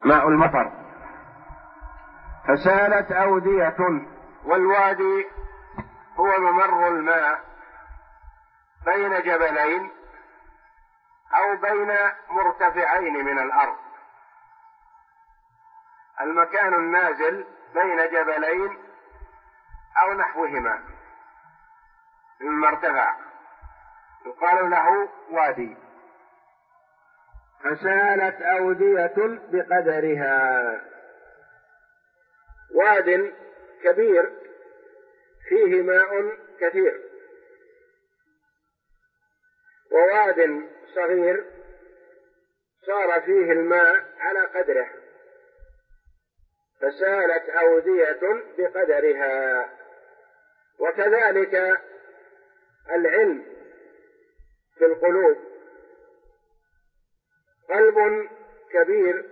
ماء المطر. فسالت أودية. والوادي هو ممر الماء بين جبلين أو بين مرتفعين من الأرض، المكان النازل بين جبلين أو نحوهما من مرتفع يقال له وادي. فسالت أودية بقدرها. واد كبير فيه ماء كثير، وواد صغير صار فيه الماء على قدره. فسالت أودية بقدرها. وكذلك العلم في القلوب، قلب كبير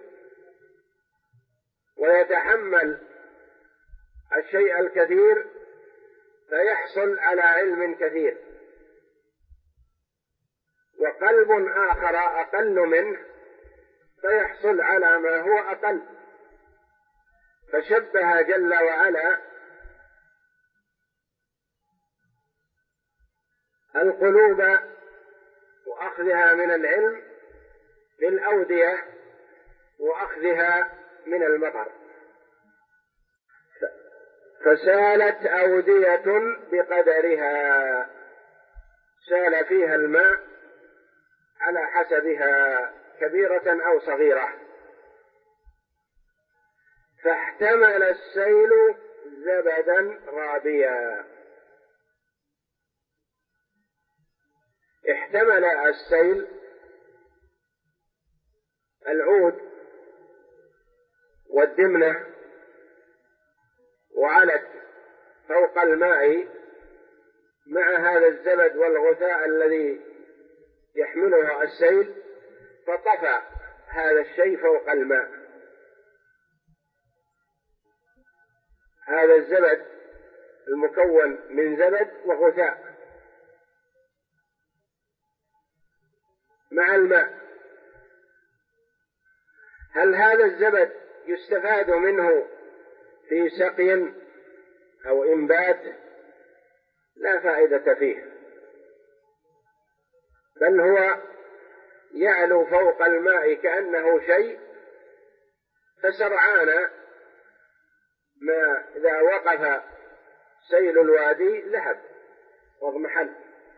ويتحمل الشيء الكثير فيحصل على علم كثير، وقلب آخر أقل منه فيحصل على ما هو أقل. فشبه جل وعلا القلوب وأخذها من العلم بالأودية وأخذها من المطر. فسالت أودية بقدرها، سال فيها الماء على حسبها كبيرة أو صغيرة. فاحتمل السيل زبدا رابيا. احتمل السيل العود والدمنة وعلت فوق الماء مع هذا الزبد والغثاء الذي يحمله السيل، فطفى هذا الشيء فوق الماء. هذا الزبد المكون من زبد وغثاء مع الماء، هل هذا الزبد يستفاد منه في سقي أو إنبات؟ لا فائدة فيه، بل هو يعلو فوق الماء كأنه شيء، فسرعان ما إذا وقف سيل الوادي ذهب واضمحل،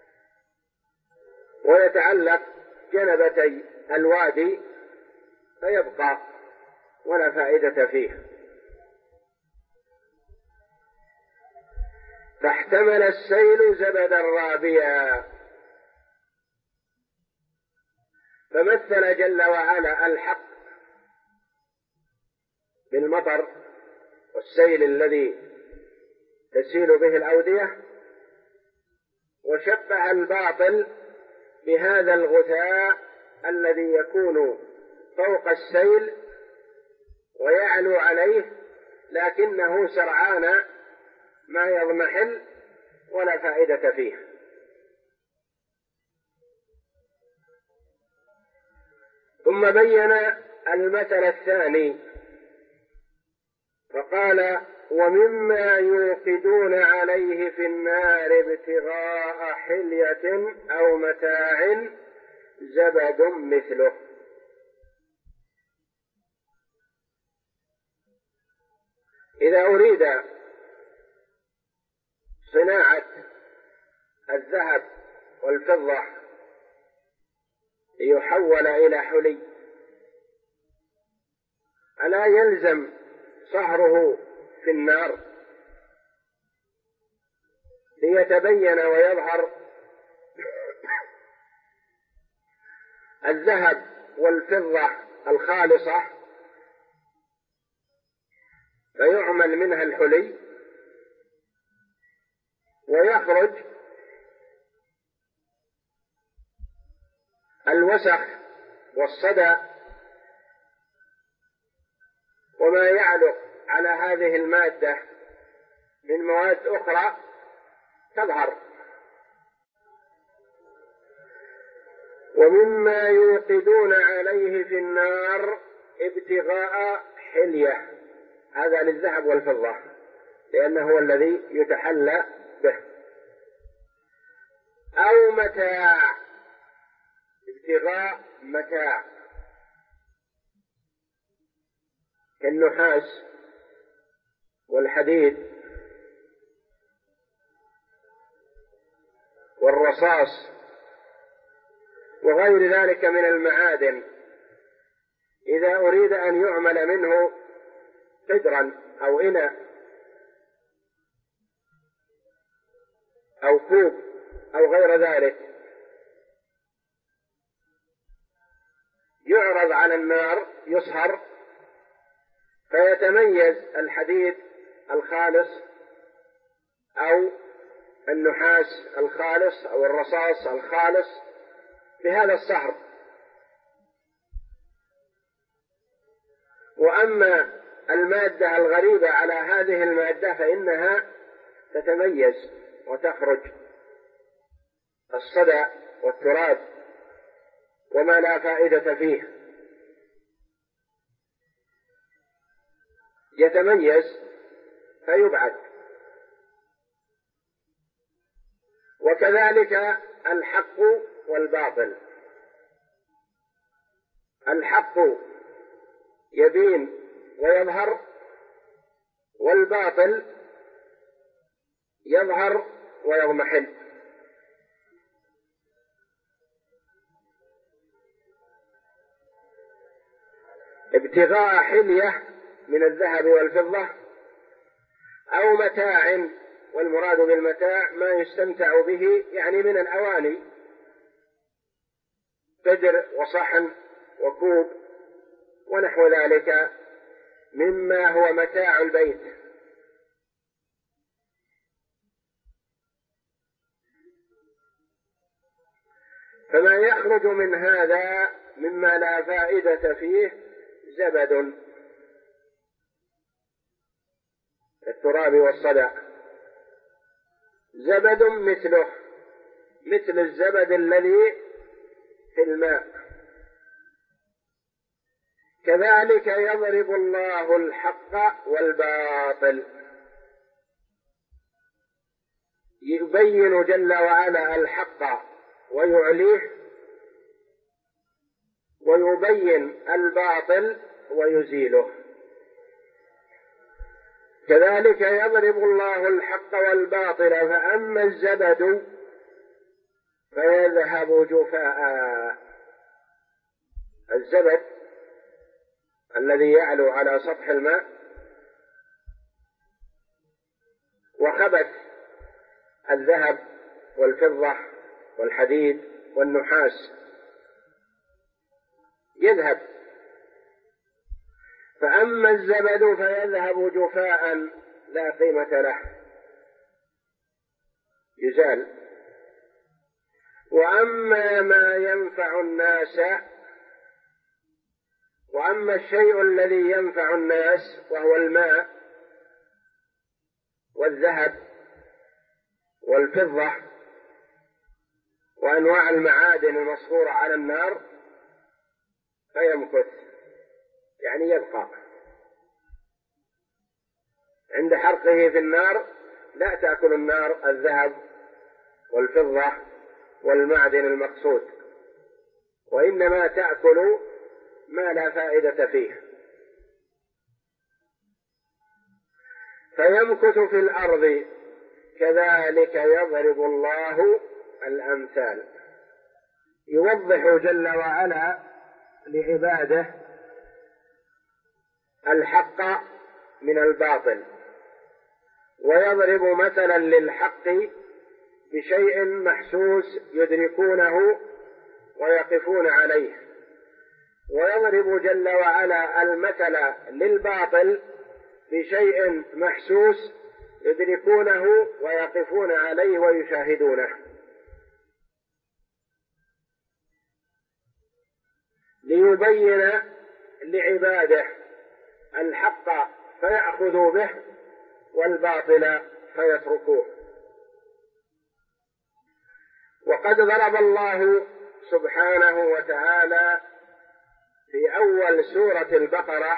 ويتعلق جنبتي الوادي فيبقى ولا فائدة فيه. فاحتمل السيل زبدا رابيا. فمثل جل وعلا الحق بالمطر والسيل الذي تسيل به الأودية، وشبه الباطل بهذا الغثاء الذي يكون فوق السيل ويعلو عليه، لكنه سرعان ما يضمحل ولا فائدة فيه. ثم بين المثل الثاني فقال: ومما يوقدون عليه في النار ابتغاء حلية أو متاع زبد مثله. إذا أريد صناعة الذهب والفضة ليحول إلى حلي، ألا يلزم صهره في النار ليتبين ويظهر الذهب والفضة الخالصة فيعمل منها الحلي، ويخرج الوسخ والصدى وما يعلق على هذه المادة من مواد أخرى تظهر. ومما يوقدون عليه في النار ابتغاء حلية، هذا للذهب والفضة لأنه هو الذي يتحلى به، أو متاع، ابتغاء متاع كالنحاس والحديد والرصاص وغير ذلك من المعادن، إذا أريد أن يعمل منه قدرا أو إناء أو كوب أو غير ذلك، يعرض على النار يصهر فيتميز الحديد الخالص أو النحاس الخالص أو الرصاص الخالص بهذا الصهر. وأما المادة الغريبة على هذه المادة فإنها تتميز وتخرج الصدى والتراب وما لا فائدة فيه، يتميز فيبعد. وكذلك الحق والباطل، الحق يبين ويظهر، والباطل يظهر ويضمحل. ابتغاء حلية من الذهب والفضة أو متاع، والمراد بالمتاع ما يستمتع به يعني من الأواني، قدر وصحن وكوب ونحو ذلك مما هو متاع البيت. فما يخرج من هذا مما لا فائدة فيه زبد التراب والصدى، زبد مثله، مثل الزبد الذي في الماء. كذلك يضرب الله الحق والباطل، يبين جل وعلا الحق ويعليه، ويبين الباطل ويزيله. كذلك يضرب الله الحق والباطل، فأما الزبد فيذهب جفاء، الزبد الذي يعلو على سطح الماء وخبث الذهب والفضة والحديد والنحاس يذهب. فأما الزبد فيذهب جفاء لا قيمة له، يزال. وأما ما ينفع الناس، وأما الشيء الذي ينفع الناس وهو الماء والذهب والفضة وأنواع المعادن المصفورة على النار فيمكث، يعني يبقى عند حرقه في النار. لا تأكل النار الذهب والفضة والمعدن المقصود، وإنما تأكل ما لا فائدة فيه. فيمكث في الأرض، كذلك يضرب الله الأمثال، يوضح جل وعلا لعباده الحق من الباطل، ويضرب مثلا للحق بشيء محسوس يدركونه ويقفون عليه، ويضرب جل وعلا المثل للباطل بشيء محسوس يدركونه ويقفون عليه ويشاهدونه، ليبين لعباده الحق فيأخذوا به والباطل فيتركوه. وقد ضرب الله سبحانه وتعالى في أول سورة البقرة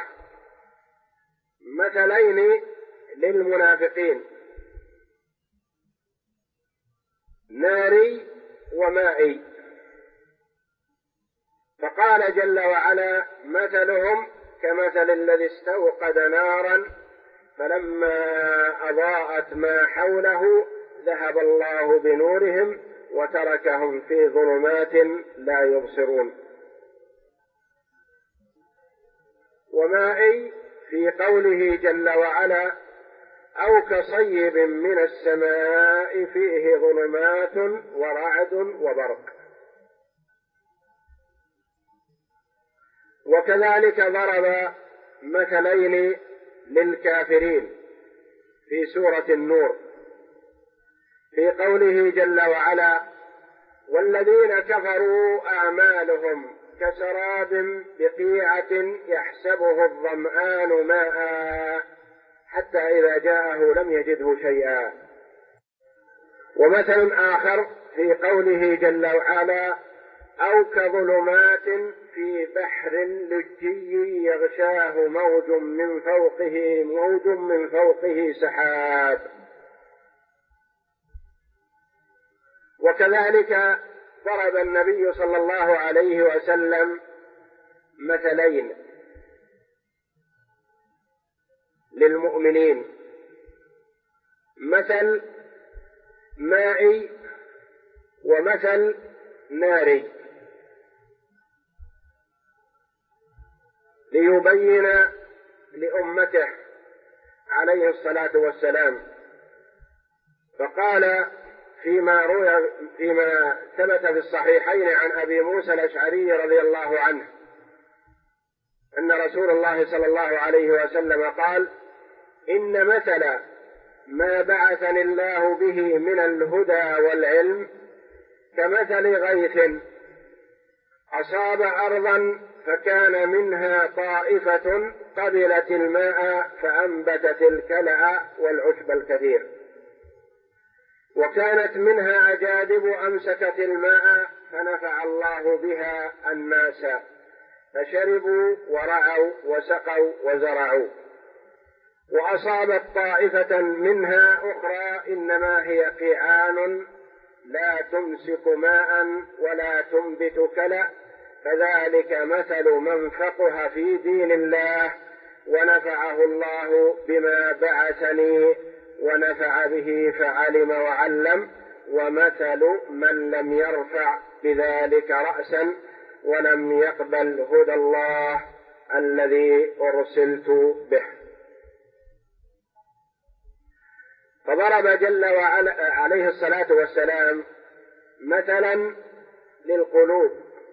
مثلين للمنافقين: ناري ومائي. فقال جل وعلا: مثلهم كمثل الذي استوقد نارا فلما أضاءت ما حوله ذهب الله بنورهم وتركهم في ظلمات لا يبصرون. ومائي في قوله جل وعلا: أو كصيب من السماء فيه ظلمات ورعد وبرق. وكذلك ضرب مثلين للكافرين في سورة النور في قوله جل وعلا: والذين كفروا أعمالهم كسراب بقيعة يحسبه الظمآن ماء حتى إذا جاءه لم يجده شيئا. ومثل آخر في قوله جل وعلا: أو كظلمات في بحر لجي يغشاه موج من فوقه سحاب. وكذلك ضرب النبي صلى الله عليه وسلم مثلين للمؤمنين: مثل مائي ومثل ناري، ليبين لأمته عليه الصلاة والسلام. فقال فيما ثبت في الصحيحين عن أبي موسى الأشعري رضي الله عنه أن رسول الله صلى الله عليه وسلم قال: إن مثل ما بعثني الله به من الهدى والعلم كمثل غيث أصاب أرضا فكان منها طائفة قبلت الماء فأنبتت الكلأ والعشب الكثير، وكانت منها أجادب أمسكت الماء فنفع الله بها الناس فشربوا ورعوا وسقوا وزرعوا. وأصابت طائفة منها أخرى إنما هي قيعان لا تمسك ماء ولا تنبت كلأ، فذلك مثل من فقه في دين الله ونفعه الله بما بعثني ونفع به فعلم وعلم، ومثل من لم يرفع بذلك رأسا ولم يقبل هدى الله الذي أرسلت به. فضرب جل وعلا عليه الصلاة والسلام مثلا للقلوب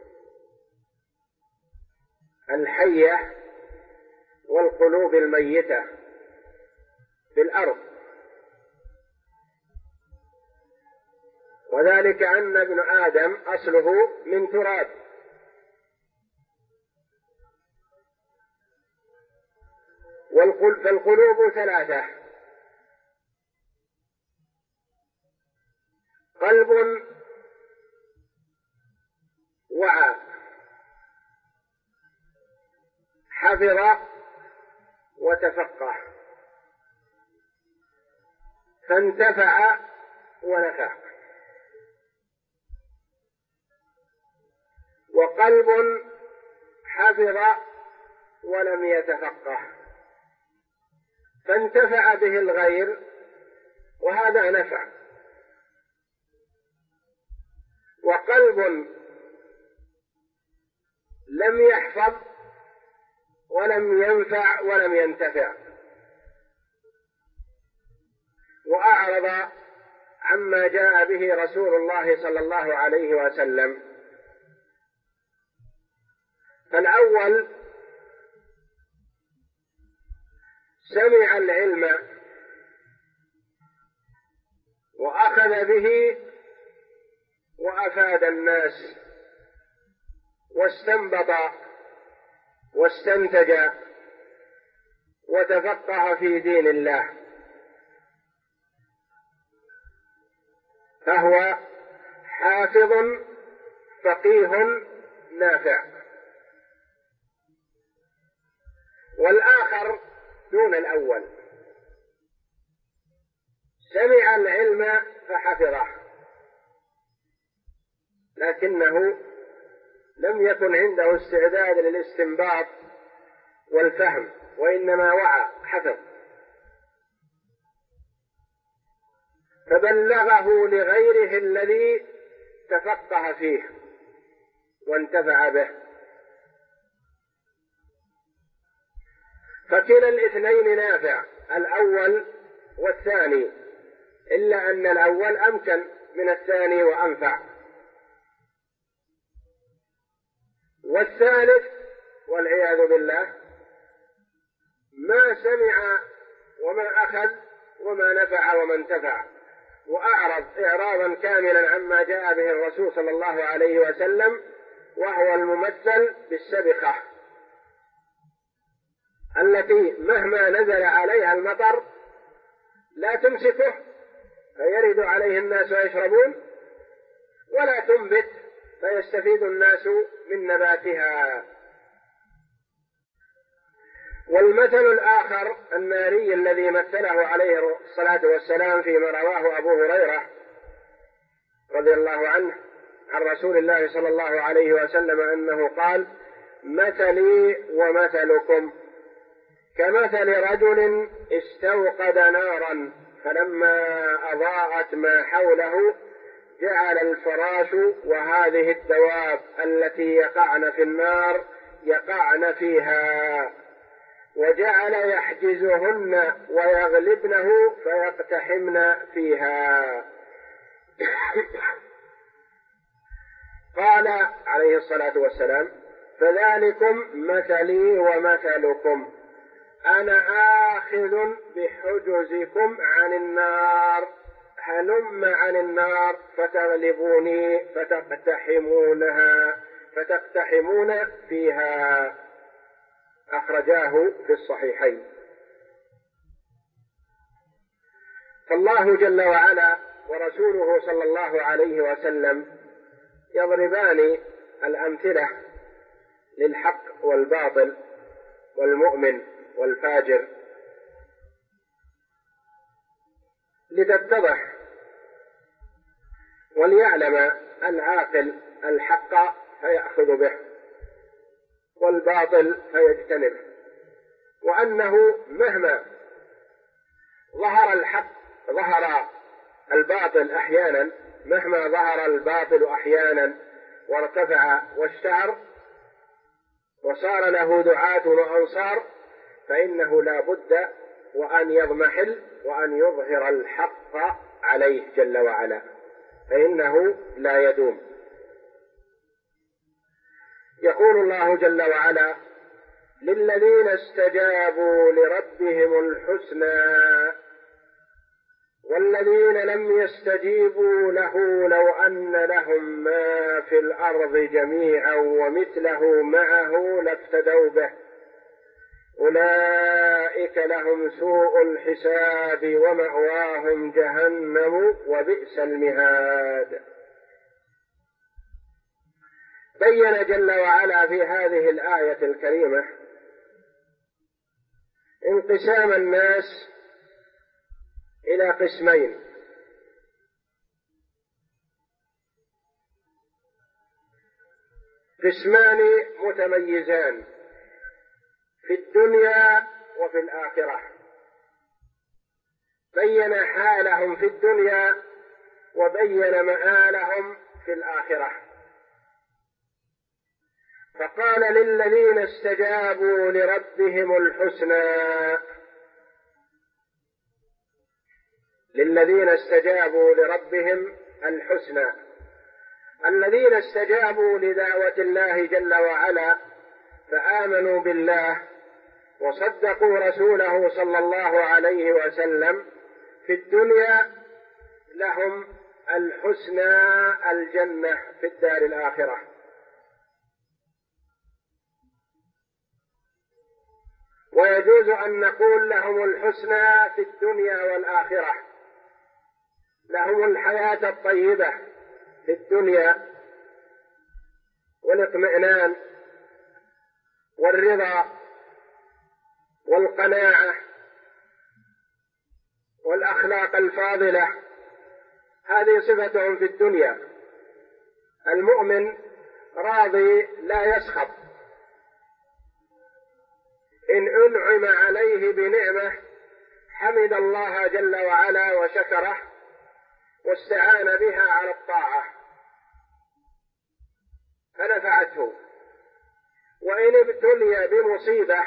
الحية والقلوب الميتة في الأرض، وذلك أن ابن آدم أصله من تراب، فالقلوب ثلاثة: قلب وعى حفظ وتفقه فانتفع ونفع، وقلب حفظ ولم يتفقه فانتفع به الغير وهذا نفع، وقلب لم يحفظ ولم ينفع ولم ينتفع وأعرض عما جاء به رسول الله صلى الله عليه وسلم. فالأول سمع العلم وأخذ به وأفاد الناس واستنبط واستنتج وتفقه في دين الله، فهو حافظ فقيه نافع. والآخر دون الأول، سمع العلم فحفظه لكنه لم يكن عنده استعداد للاستنباط والفهم، وإنما وعى حفظ، فبلغه لغيره الذي تفقه فيه وانتفع به، فكلا الاثنين نافع، الأول والثاني، إلا أن الأول أمكن من الثاني وأنفع. والثالث والعياذ بالله ما سمع وما أخذ وما نفع وما انتفع، وأعرض إعراضا كاملا عما جاء به الرسول صلى الله عليه وسلم، وهو الممثل بالسبخة التي مهما نزل عليها المطر لا تمسكه فيرد عليه الناس ويشربون، ولا تنبت فيستفيد الناس من نباتها. والمثل الآخر الناري الذي مثله عليه الصلاة والسلام فيما رواه أبو هريرة رضي الله عنه عن رسول الله صلى الله عليه وسلم أنه قال: مثلي ومثلكم كمثل رجل استوقد نارا فلما أضاءت ما حوله جعل الفراش وهذه الدواب التي يقعن في النار يقعن فيها، وجعل يحجزهن ويغلبنه فيقتحمن فيها. قال عليه الصلاة والسلام: فذلكم مثلي ومثلكم، أنا آخذ بحجزكم عن النار، هلم عن النار فتغلبوني فتقتحمون فيها. أخرجاه في الصحيحين. فالله جل وعلا ورسوله صلى الله عليه وسلم يضربان الأمثلة للحق والباطل والمؤمن والفاجر لتتضح وليعلم العاقل الحق فيأخذ به والباطل فيجتنبه، وأنه مهما ظهر الباطل أحيانا، مهما ظهر الباطل أحيانا وارتفع واشتهر وصار له دعاة وأنصار، فإنه لا بد وأن يضمحل وأن يظهر الحق عليه جل وعلا، فإنه لا يدوم. يقول الله جل وعلا: للذين استجابوا لربهم الحسنى والذين لم يستجيبوا له لو أن لهم ما في الأرض جميعا ومثله معه لافتدوا به أولئك لهم سوء الحساب ومأواهم جهنم وبئس المهاد. بين جل وعلا في هذه الآية الكريمة انقسام الناس إلى قسمين: قسمان متميزان في الدنيا وفي الآخرة، بين حالهم في الدنيا وبين مآلهم في الآخرة. فقال: للذين استجابوا لربهم الحسنى، للذين استجابوا لربهم الحسنى، الذين استجابوا لدعوة الله جل وعلا فآمنوا بالله وصدقوا رسوله صلى الله عليه وسلم في الدنيا لهم الحسنى الجنة في الدار الآخرة. ويجوز أن نقول لهم الحسنى في الدنيا والآخرة، لهم الحياة الطيبة في الدنيا والاطمئنان والرضا والقناعة والأخلاق الفاضلة، هذه صفتهم في الدنيا. المؤمن راضي لا يسخط، إن أنعم عليه بنعمة حمد الله جل وعلا وشكره واستعان بها على الطاعة فنفعته، وإن ابتلي بمصيبة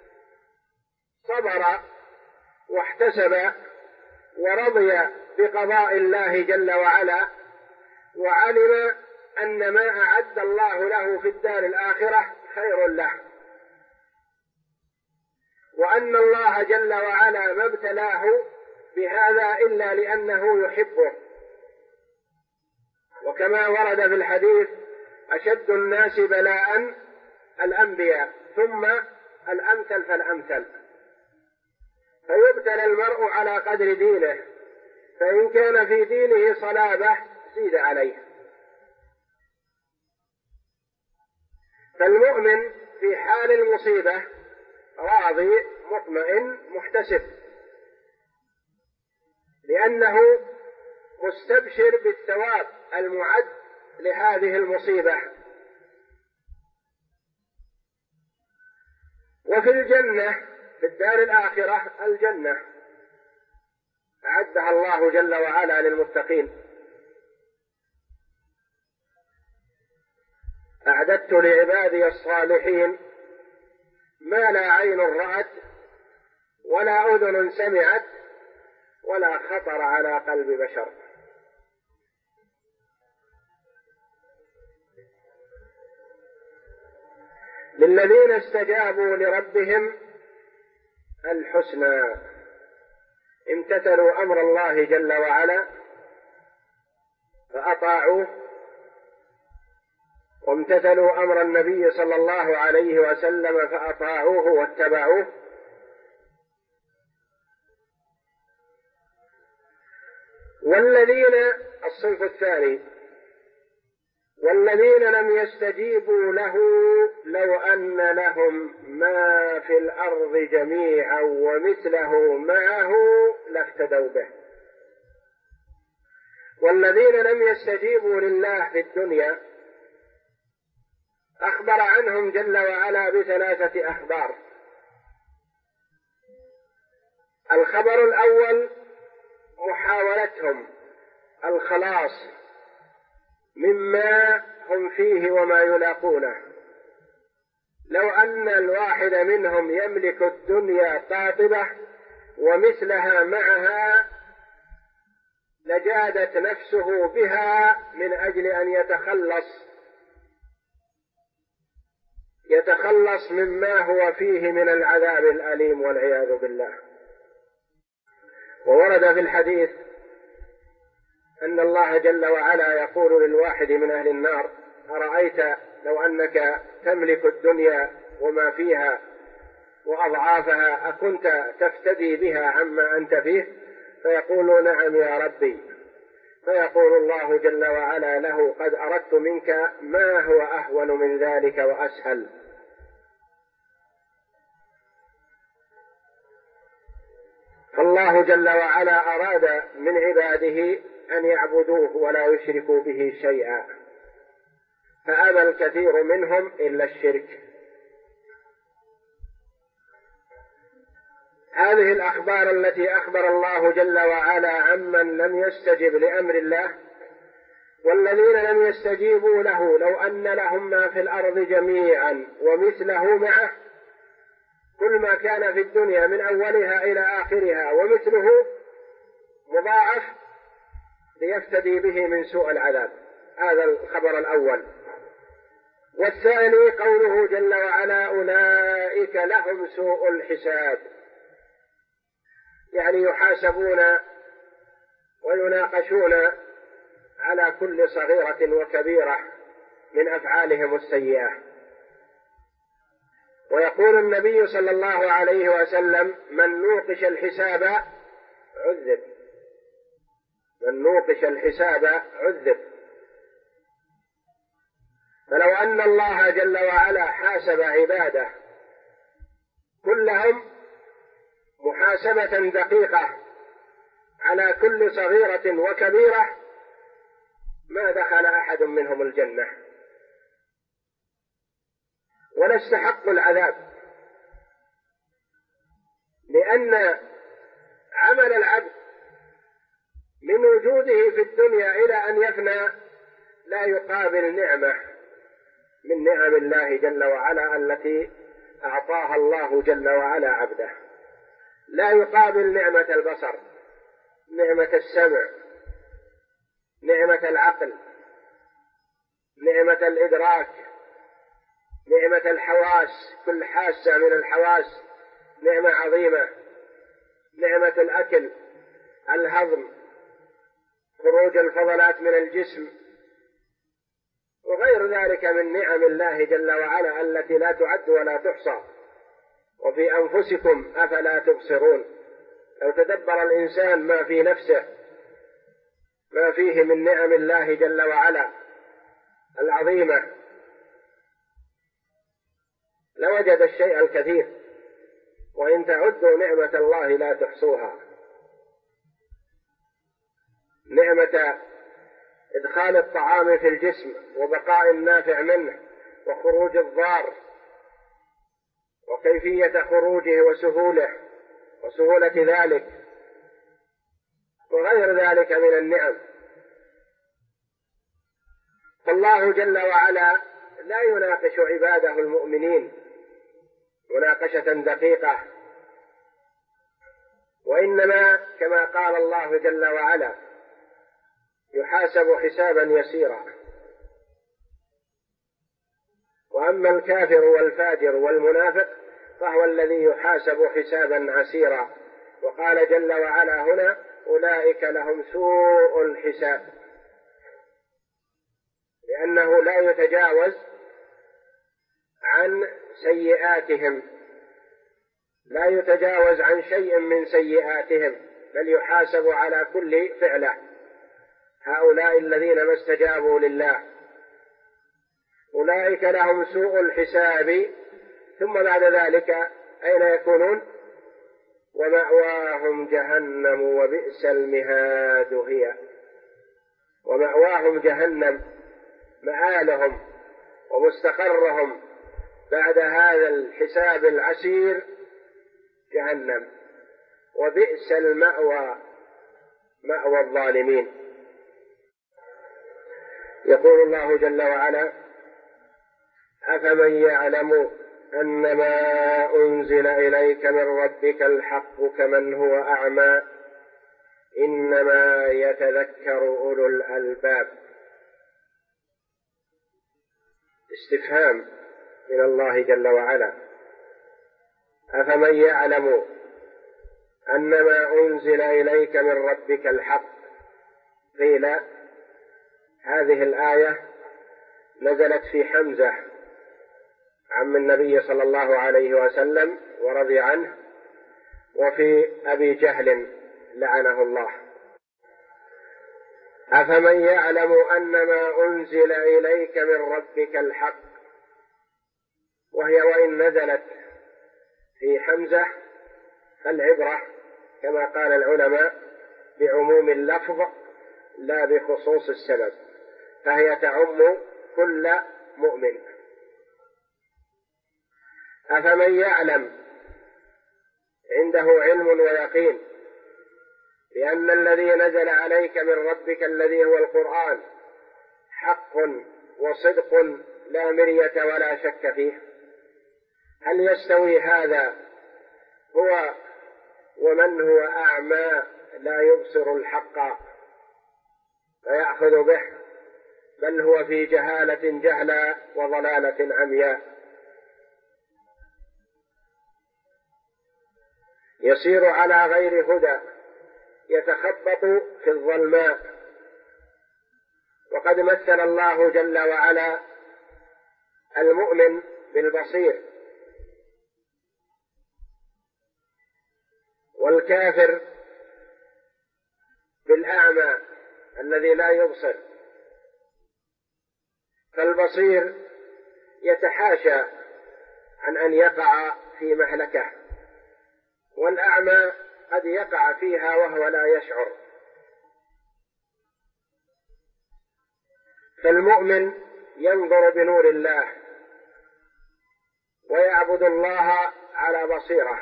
صبر واحتسب ورضي بقضاء الله جل وعلا، وعلم أن ما أعد الله له في الدار الآخرة خير له، وأن الله جل وعلا ما ابتلاه بهذا إلا لأنه يحبه. وكما ورد في الحديث: أشد الناس بلاء الأنبياء ثم الأمثل فالأمثل. فيبتلى المرء على قدر دينه، فإن كان في دينه صلابة زيد عليه. فالمؤمن في حال المصيبة راضي مطمئن محتسب، لأنه مستبشر بالثواب المعد لهذه المصيبة. وفي الجنة في الدار الآخرة الجنة أعدها الله جل وعلا للمتقين: أعددت لعبادي الصالحين ما لا عين رأت ولا أذن سمعت ولا خطر على قلب بشر. للذين استجابوا لربهم الحسنى، امتثلوا أمر الله جل وعلا فأطاعوه، وامتثلوا أمر النبي صلى الله عليه وسلم فأطاعوه واتبعوه. والذين الصنف الثاني: والذين لم يستجيبوا له لو أن لهم ما في الأرض جميعا ومثله معه لافتدوا به. والذين لم يستجيبوا لله في الدنيا أخبر عنهم جل وعلا بثلاثة أخبار. الخبر الأول محاولتهم الخلاص مما هم فيه وما يلاقونه. لو أن الواحد منهم يملك الدنيا قاطبة ومثلها معها لجادت نفسه بها من أجل أن يتخلص مما هو فيه من العذاب الأليم والعياذ بالله. وورد في الحديث أن الله جل وعلا يقول للواحد من أهل النار: أرأيت لو أنك تملك الدنيا وما فيها وأضعافها أكنت تفتدي بها عما أنت فيه؟ فيقول: نعم يا ربي. فيقول الله جل وعلا له: قد أردت منك ما هو أهون من ذلك وأسهل. فالله جل وعلا أراد من عباده أن يعبدوه ولا يشركوا به شيئا، فأبى الكثير منهم إلا الشرك. هذه الأخبار التي أخبر الله جل وعلا عمن لم يستجب لأمر الله. والذين لم يستجيبوا له لو أن لهم ما في الأرض جميعا ومثله معه، كل ما كان في الدنيا من أولها إلى آخرها ومثله مضاعف ليفتدي به من سوء العذاب. هذا الخبر الأول. والثاني قوله جل وعلا: أولئك لهم سوء الحساب، يعني يحاسبون ويناقشون على كل صغيرة وكبيرة من أفعالهم السيئة. ويقول النبي صلى الله عليه وسلم: من نوقش الحساب عذب، من نوقش الحساب عذب. فلو أن الله جل وعلا حاسب عباده كلهم محاسبة دقيقة على كل صغيرة وكبيرة ما دخل أحد منهم الجنة ولا استحقوا العذاب، لأن عمل العبد من وجوده في الدنيا إلى أن يفنى لا يقابل نعمة من نعم الله جل وعلا التي أعطاها الله جل وعلا عبده. لا يقابل نعمة البصر، نعمة السمع، نعمة العقل، نعمة الإدراك، نعمة الحواس، كل حاسة من الحواس نعمة عظيمة، نعمة الأكل، الهضم، خروج الفضلات من الجسم، وغير ذلك من نعم الله جل وعلا التي لا تعد ولا تحصى. وفي أنفسكم أفلا تبصرون. لو تدبر الإنسان ما في نفسه، ما فيه من نعم الله جل وعلا العظيمة، لوجد الشيء الكثير، وإن تعدوا نعمة الله لا تحصوها. نعمة إدخال الطعام في الجسم وبقاء النافع منه وخروج الضار وكيفية خروجه وسهولة ذلك وغير ذلك من النعم. فالله جل وعلا لا يناقش عباده المؤمنين مناقشة دقيقة، وإنما كما قال الله جل وعلا يحاسب حسابا يسيرا. وأما الكافر والفاجر والمنافق فهو الذي يحاسب حسابا عسيرا. وقال جل وعلا هنا أولئك لهم سوء الحساب، لأنه لا يتجاوز عن سيئاتهم، لا يتجاوز عن شيء من سيئاتهم، بل يحاسب على كل فعله. هؤلاء الذين ما استجابوا لله أولئك لهم سوء الحساب، ثم بعد ذلك أين يكونون؟ ومأواهم جهنم وبئس المهاد هي. ومأواهم جهنم، مآلهم ومستقرهم بعد هذا الحساب العسير جهنم، وبئس المأوى مأوى الظالمين. يقول الله جل وعلا أفمن يعلم أنما أنزل إليك من ربك الحق كمن هو أعمى إنما يتذكر أولو الألباب. استفهام من الله جل وعلا. أفمن يعلم أنما أنزل إليك من ربك الحق. قيل هذه الآية نزلت في حمزة عم النبي صلى الله عليه وسلم ورضي عنه، وفي أبي جهل لعنه الله. أفمن يعلم أنما أنزل إليك من ربك الحق، وهي وإن نزلت في حمزة فالعبرة كما قال العلماء بعموم اللفظ لا بخصوص السبب، فهي تعم كل مؤمن. أفمن يعلم عنده علم ويقين بأن الذي نزل عليك من ربك الذي هو القرآن حق وصدق لا مرية ولا شك فيه، هل يستوي هذا هو ومن هو أعمى لا يبصر الحق فيأخذ به، بل هو في جهالة جهلا وضلالة عمياء، يسير على غير هدى يتخبط في الظلماء. وقد مثل الله جل وعلا المؤمن بالبصير والكافر بالأعمى الذي لا يبصر. فالبصير يتحاشى عن أن يقع في مهلكة، والأعمى قد يقع فيها وهو لا يشعر. فالمؤمن ينظر بنور الله ويعبد الله على بصيرة،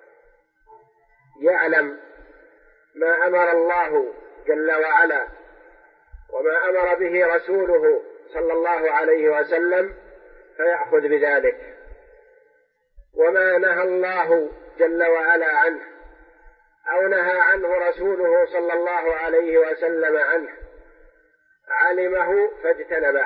يعلم ما أمر الله جل وعلا وما أمر به رسوله صلى الله عليه وسلم فيأخذ بذلك، وما نهى الله جل وعلا عنه أو نهى عنه رسوله صلى الله عليه وسلم عنه علمه فاجتنبه،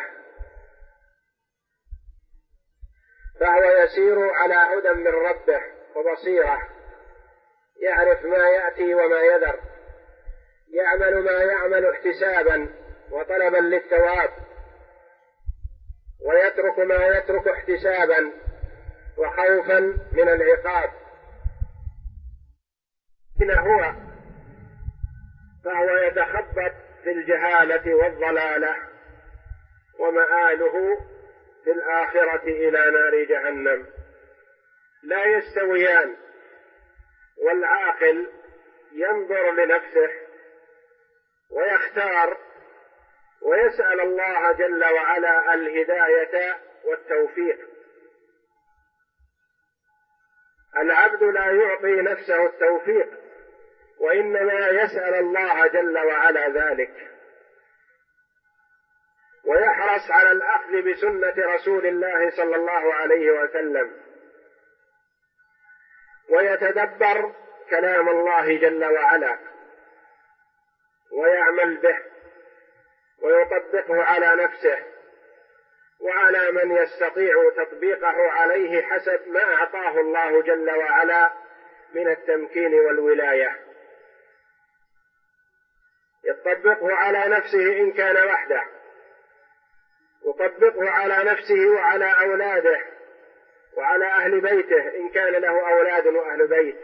فهو يسير على هدى من ربه وبصيرة، يعرف ما يأتي وما يذر، يعمل ما يعمل احتسابا وطلبا للثواب، ويترك ما يترك احتسابا وخوفا من العقاب. فهو يتخبط في الجهالة والضلالة، ومآله في الآخرة إلى نار جهنم. لا يستويان. والعاقل ينظر لنفسه ويختار ويسأل الله جل وعلا الهداية والتوفيق. العبد لا يعطي نفسه التوفيق، وإنما يسأل الله جل وعلا ذلك، ويحرص على الأخذ بسنة رسول الله صلى الله عليه وسلم، ويتدبر كلام الله جل وعلا ويعمل به ويطبقه على نفسه وعلى من يستطيع تطبيقه عليه حسب ما أعطاه الله جل وعلا من التمكين والولاية. يطبقه على نفسه إن كان وحده، يطبقه على نفسه وعلى أولاده وعلى أهل بيته إن كان له أولاد وأهل بيت،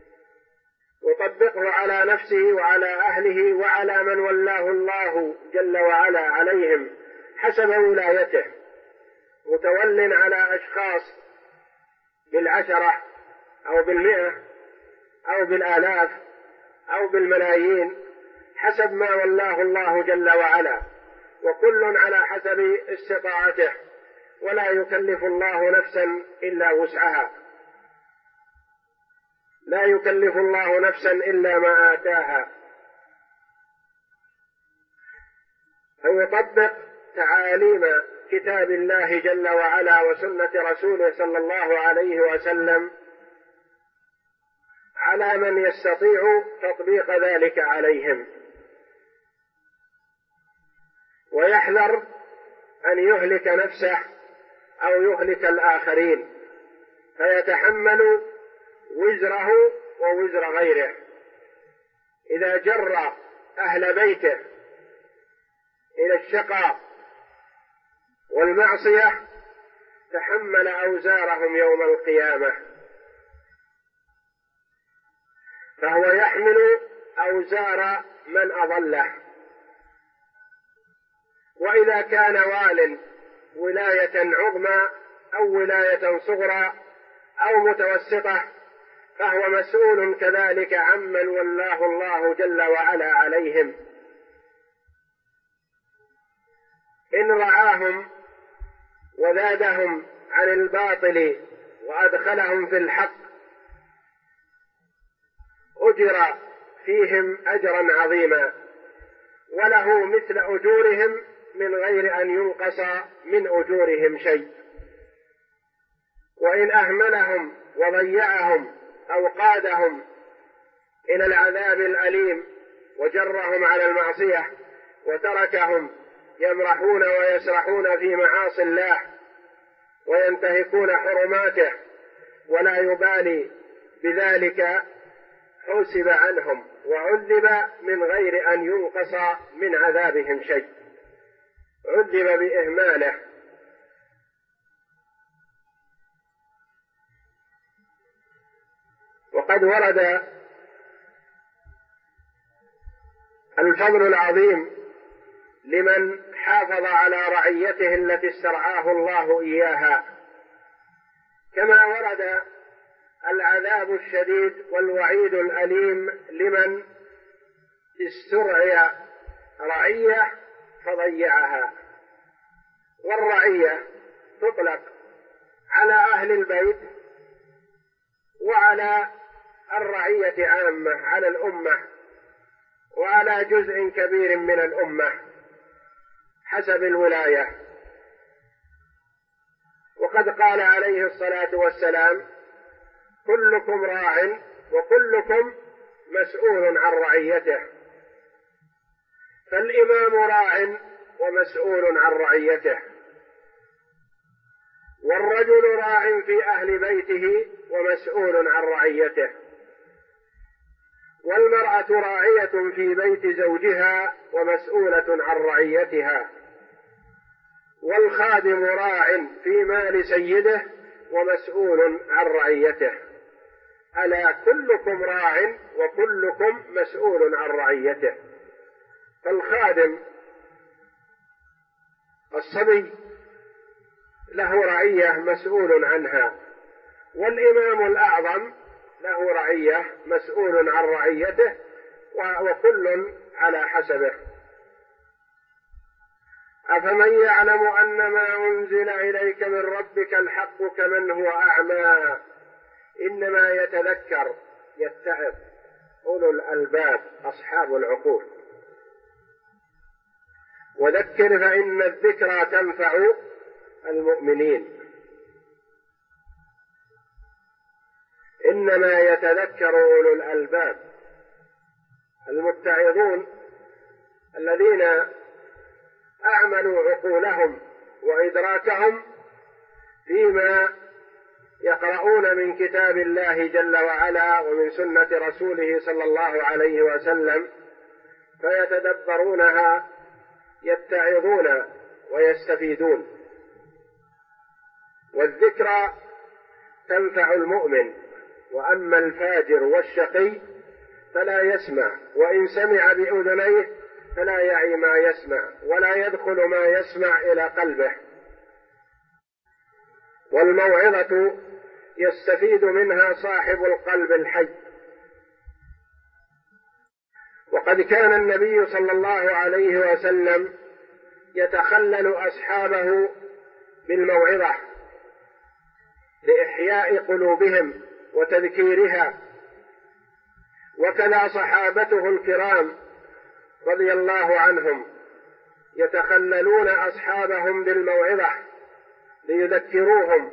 يطبقه على نفسه وعلى أهله وعلى من ولاه الله جل وعلا عليهم حسب ولايته، متول على أشخاص بالعشرة أو بالمئة أو بالآلاف أو بالملايين حسب ما ولاه الله جل وعلا، وكل على حسب استطاعته، ولا يكلف الله نفسا إلا وسعها، لا يكلف الله نفسا إلا ما آتاها. فيطبق تعاليم كتاب الله جل وعلا وسنة رسوله صلى الله عليه وسلم على من يستطيع تطبيق ذلك عليهم، ويحذر أن يهلك نفسه أو يهلك الآخرين، فيتحمل وزره ووزر غيره. إذا جر أهل بيته إلى الشقاء والمعصية تحمل أوزارهم يوم القيامة، فهو يحمل أوزار من أضله. وإذا كان وال ولاية عظمى أو ولاية صغرى أو متوسطة فهو مسؤول كذلك عمن ولاه الله جل وعلا عليهم. إن رعاهم وزادهم عن الباطل وأدخلهم في الحق أجر فيهم أجرا عظيما، وله مثل أجورهم من غير أن ينقص من أجورهم شيء. وإن أهملهم وضيعهم أو قادهم إلى العذاب الأليم وجرهم على المعصية وتركهم يمرحون ويسرحون في معاصي الله وينتهكون حرماته ولا يبالي بذلك، حسب عنهم وعذب من غير أن ينقص من عذابهم شيء، عذب بإهماله. وقد ورد الفضل العظيم لمن حافظ على رعيته التي استرعاه الله إياها، كما ورد العذاب الشديد والوعيد الأليم لمن استرعي رعية فضيعها. والرعية تطلق على أهل البيت وعلى الرعية عامة، على الأمة وعلى جزء كبير من الأمة حسب الولاية. وقد قال عليه الصلاة والسلام: كلكم راع وكلكم مسؤول عن رعيته. فالإمام راع ومسؤول عن رعيته، والرجل راع في أهل بيته ومسؤول عن رعيته، والمرأة راعية في بيت زوجها ومسؤولة عن رعيتها، والخادم راع في مال سيده ومسؤول عن رعيته. ألا كلكم راع وكلكم مسؤول عن رعيته. فالخادم الصبي له رعية مسؤول عنها، والإمام الأعظم له رعية مسؤول عن رعيته، وكل على حسبه. أفمن يعلم أن ما أنزل إليك من ربك الحق كمن هو أعمى إنما يتذكر يتعظ أولو الألباب أصحاب العقول. وذكر فإن الذكرى تنفع المؤمنين. إنما يتذكر أولو الألباب المتعظون الذين أعملوا عقولهم وإدراكهم فيما يقرؤون من كتاب الله جل وعلا ومن سنة رسوله صلى الله عليه وسلم، فيتدبرونها يتعظون ويستفيدون. والذكرى تنفع المؤمن، وأما الفاجر والشقي فلا يسمع، وإن سمع بأذنيه فلا يعي ما يسمع ولا يدخل ما يسمع إلى قلبه. والموعظة يستفيد منها صاحب القلب الحي. وقد كان النبي صلى الله عليه وسلم يتخلل أصحابه بالموعظة لإحياء قلوبهم وتذكيرها، وكذا صحابته الكرام رضي الله عنهم يتخللون أصحابهم بالموعظة ليذكروهم.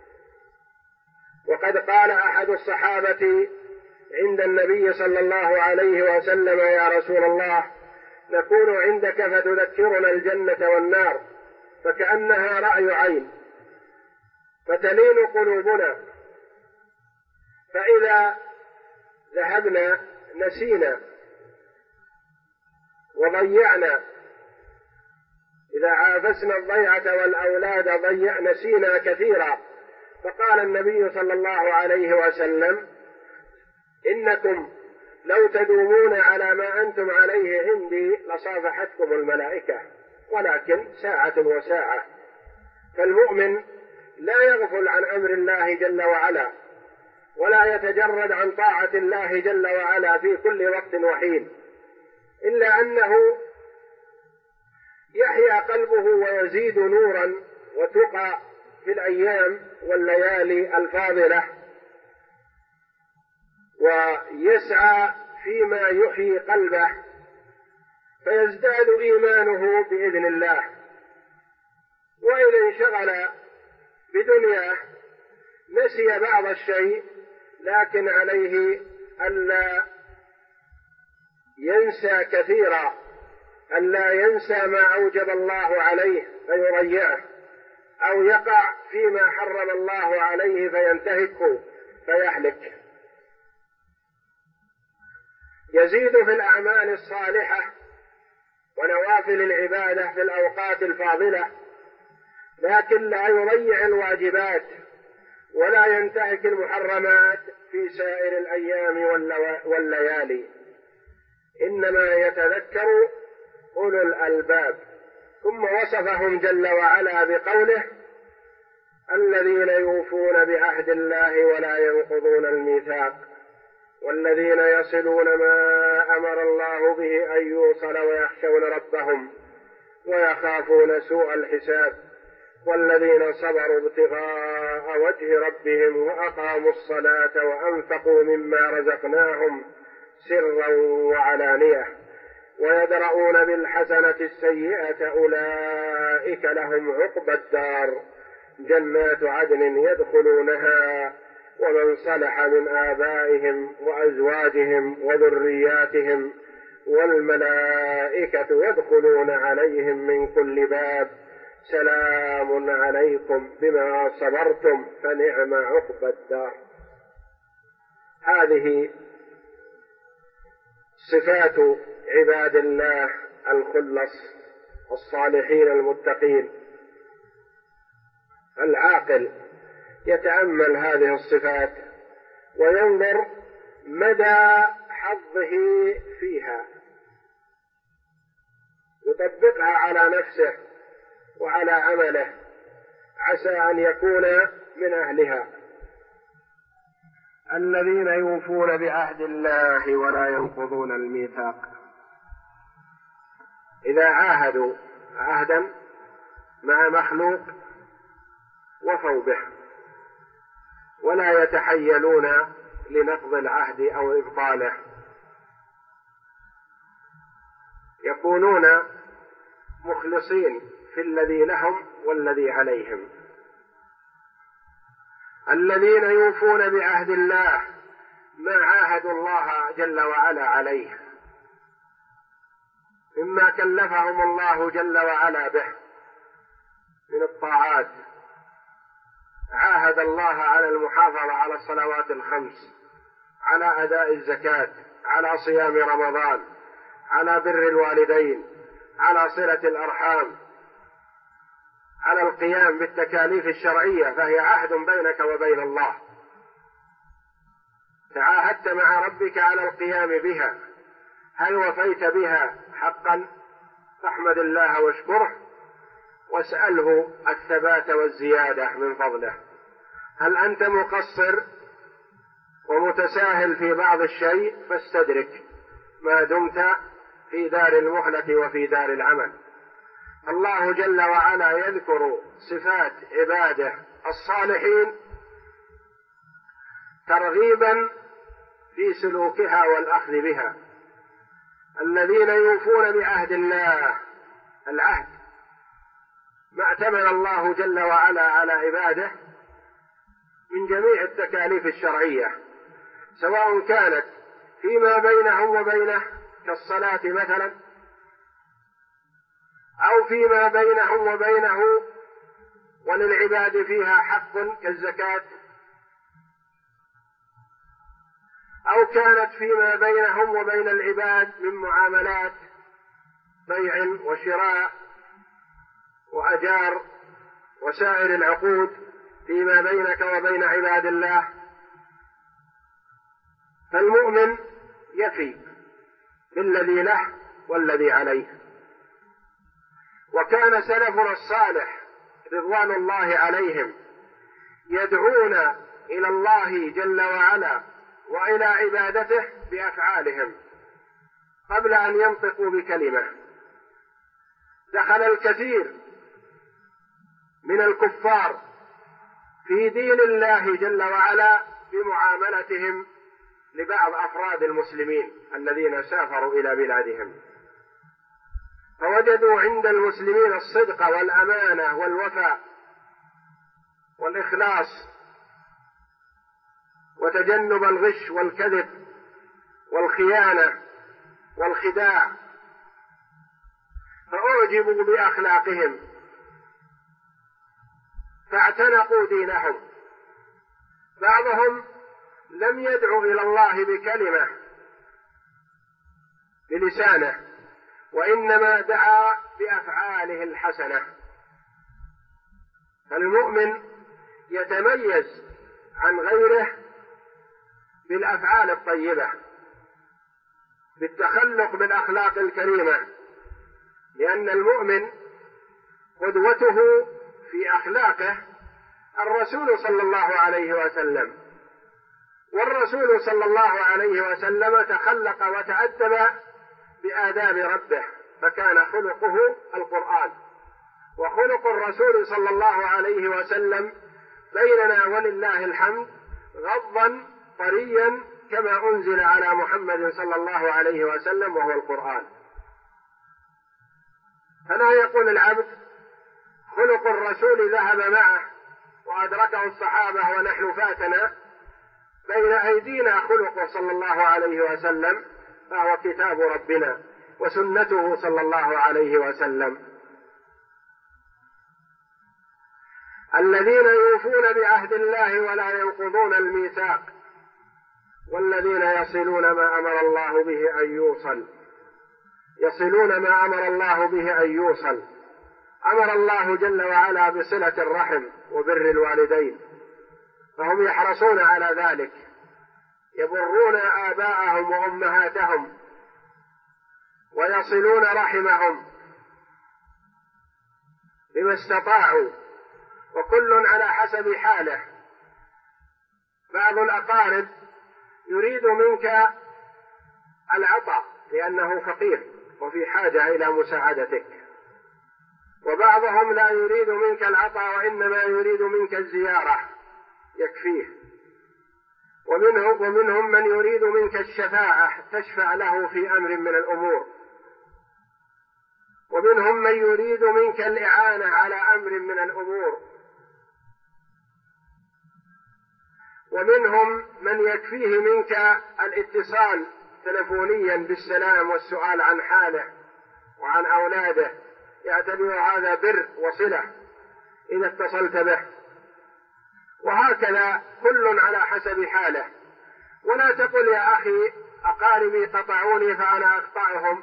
وقد قال أحد الصحابة عند النبي صلى الله عليه وسلم: يا رسول الله، نكون عندك فتذكرنا الجنة والنار فكأنها رأي عين، فتلين قلوبنا، فإذا ذهبنا نسينا وضيعنا، إذا عافسنا الضيعة والأولاد نسينا كثيرا. فقال النبي صلى الله عليه وسلم: إنكم لو تدومون على ما أنتم عليه عندي لصافحتكم الملائكة، ولكن ساعة وساعة. فالمؤمن لا يغفل عن أمر الله جل وعلا، ولا يتجرد عن طاعة الله جل وعلا في كل وقت وحين، إلا أنه يحيا قلبه ويزيد نورا وتقى في الأيام والليالي الفاضلة، ويسعى فيما يحيي قلبه فيزداد إيمانه بإذن الله. وإذا انشغل بدنياه نسي بعض الشيء، لكن عليه ألا ينسى كثيرا، ألا ينسى ما أوجب الله عليه فيضيعه، أو يقع فيما حرم الله عليه فينتهكه فيهلك. يزيد في الأعمال الصالحة ونوافل العبادة في الأوقات الفاضلة، لكن لا يضيع الواجبات ولا ينتهك المحرمات في سائر الأيام والليالي. إنما يتذكر أولو الألباب. ثم وصفهم جل وعلا بقوله: الذين يوفون بعهد الله ولا ينقضون الميثاق، والذين يصلون ما أمر الله به أن يوصل ويخشون ربهم ويخافون سوء الحساب، والذين صبروا ابتغاء وجه ربهم وأقاموا الصلاة وأنفقوا مما رزقناهم سرا وعلانية ويدرؤون بالحسنة السيئة أولئك لهم عقبى الدار جنات عدن يدخلونها ومن صلح من آبائهم وأزواجهم وذرياتهم والملائكة يدخلون عليهم من كل باب سلام عليكم بما صبرتم فنعم عقبى الدار. هذه صفات عباد الله الخلص الصالحين المتقين. العاقل يتأمل هذه الصفات وينظر مدى حظه فيها، يطبقها على نفسه وعلى عمله عسى أن يكون من أهلها. الذين يوفون بعهد الله ولا ينقضون الميثاق. إذا عاهدوا عهدا مع مخلوق وفوا به ولا يتحيلون لنقض العهد أو إبطاله، يكونون مخلصين في الذي لهم والذي عليهم. الذين يوفون بعهد الله ما عاهدوا الله جل وعلا عليه مما كلفهم الله جل وعلا به من الطاعات. عاهد الله على المحافظة على الصلوات الخمس، على أداء الزكاة، على صيام رمضان، على بر الوالدين، على صلة الأرحام، على القيام بالتكاليف الشرعية، فهي عهد بينك وبين الله. تعاهدت مع ربك على القيام بها، هل وفيت بها حقا؟ فاحمد الله واشكره واسأله الثبات والزيادة من فضله. هل أنت مقصر ومتساهل في بعض الشيء؟ فاستدرك ما دمت في دار المهلة وفي دار العمل. الله جل وعلا يذكر صفات عباده الصالحين ترغيبا في سلوكها والأخذ بها. الذين يوفون بعهد الله، العهد ما اعتمد الله جل وعلا على عباده من جميع التكاليف الشرعية، سواء كانت فيما بينهم وبينه كالصلاة مثلا، أو فيما بينهم وبينه وللعباد فيها حق كالزكاة، أو كانت فيما بينهم وبين العباد من معاملات بيع وشراء وأجار وسائر العقود فيما بينك وبين عباد الله. فالمؤمن يفي بالذي له والذي عليه. وكان سلفنا الصالح رضوان الله عليهم يدعون إلى الله جل وعلا وإلى عبادته بأفعالهم قبل أن ينطقوا بكلمة. دخل الكثير من الكفار في دين الله جل وعلا بمعاملتهم لبعض أفراد المسلمين الذين سافروا إلى بلادهم، فوجدوا عند المسلمين الصدق والأمانة والوفاء والإخلاص وتجنب الغش والكذب والخيانة والخداع، فأعجبوا بأخلاقهم فاعتنقوا دينهم. بعضهم لم يدعو إلى الله بكلمة بلسانه، وإنما دعا بأفعاله الحسنة. فالمؤمن يتميز عن غيره بالأفعال الطيبة، بالتخلق بالأخلاق الكريمة، لأن المؤمن قدوته في أخلاقه الرسول صلى الله عليه وسلم، والرسول صلى الله عليه وسلم تخلق وتأدب بآداب ربه، فكان خلقه القرآن. وخلق الرسول صلى الله عليه وسلم بيننا ولله الحمد غضا طريا كما أنزل على محمد صلى الله عليه وسلم وهو القرآن. فلا يقول العبد خلق الرسول ذهب معه وأدركه الصحابة ونحن فاتنا، بين أيدينا خلقه صلى الله عليه وسلم، فهو كتاب ربنا وسنته صلى الله عليه وسلم. الذين يوفون بعهد الله ولا ينقضون الميثاق والذين يصلون ما أمر الله به أن يوصل. يصلون ما أمر الله به أن يوصل. أمر الله جل وعلا بصلة الرحم وبر الوالدين، فهم يحرصون على ذلك، يبرون آباءهم وأمهاتهم ويصلون رحمهم بما استطاعوا، وكل على حسب حاله. بعض الأقارب يريد منك العطاء لأنه فقير وفي حاجة إلى مساعدتك، وبعضهم لا يريد منك العطاء وإنما يريد منك الزيارة يكفيه، ومنهم من يريد منك الشفاعة تشفع له في أمر من الأمور، ومنهم من يريد منك الإعانة على أمر من الأمور، ومنهم من يكفيه منك الاتصال تلفونيا بالسلام والسؤال عن حاله وعن أولاده، يعتبر هذا بر وصلة إذا اتصلت به. وهكذا كل على حسب حاله. ولا تقل يا أخي أقاربي قطعوني فأنا أقطعهم،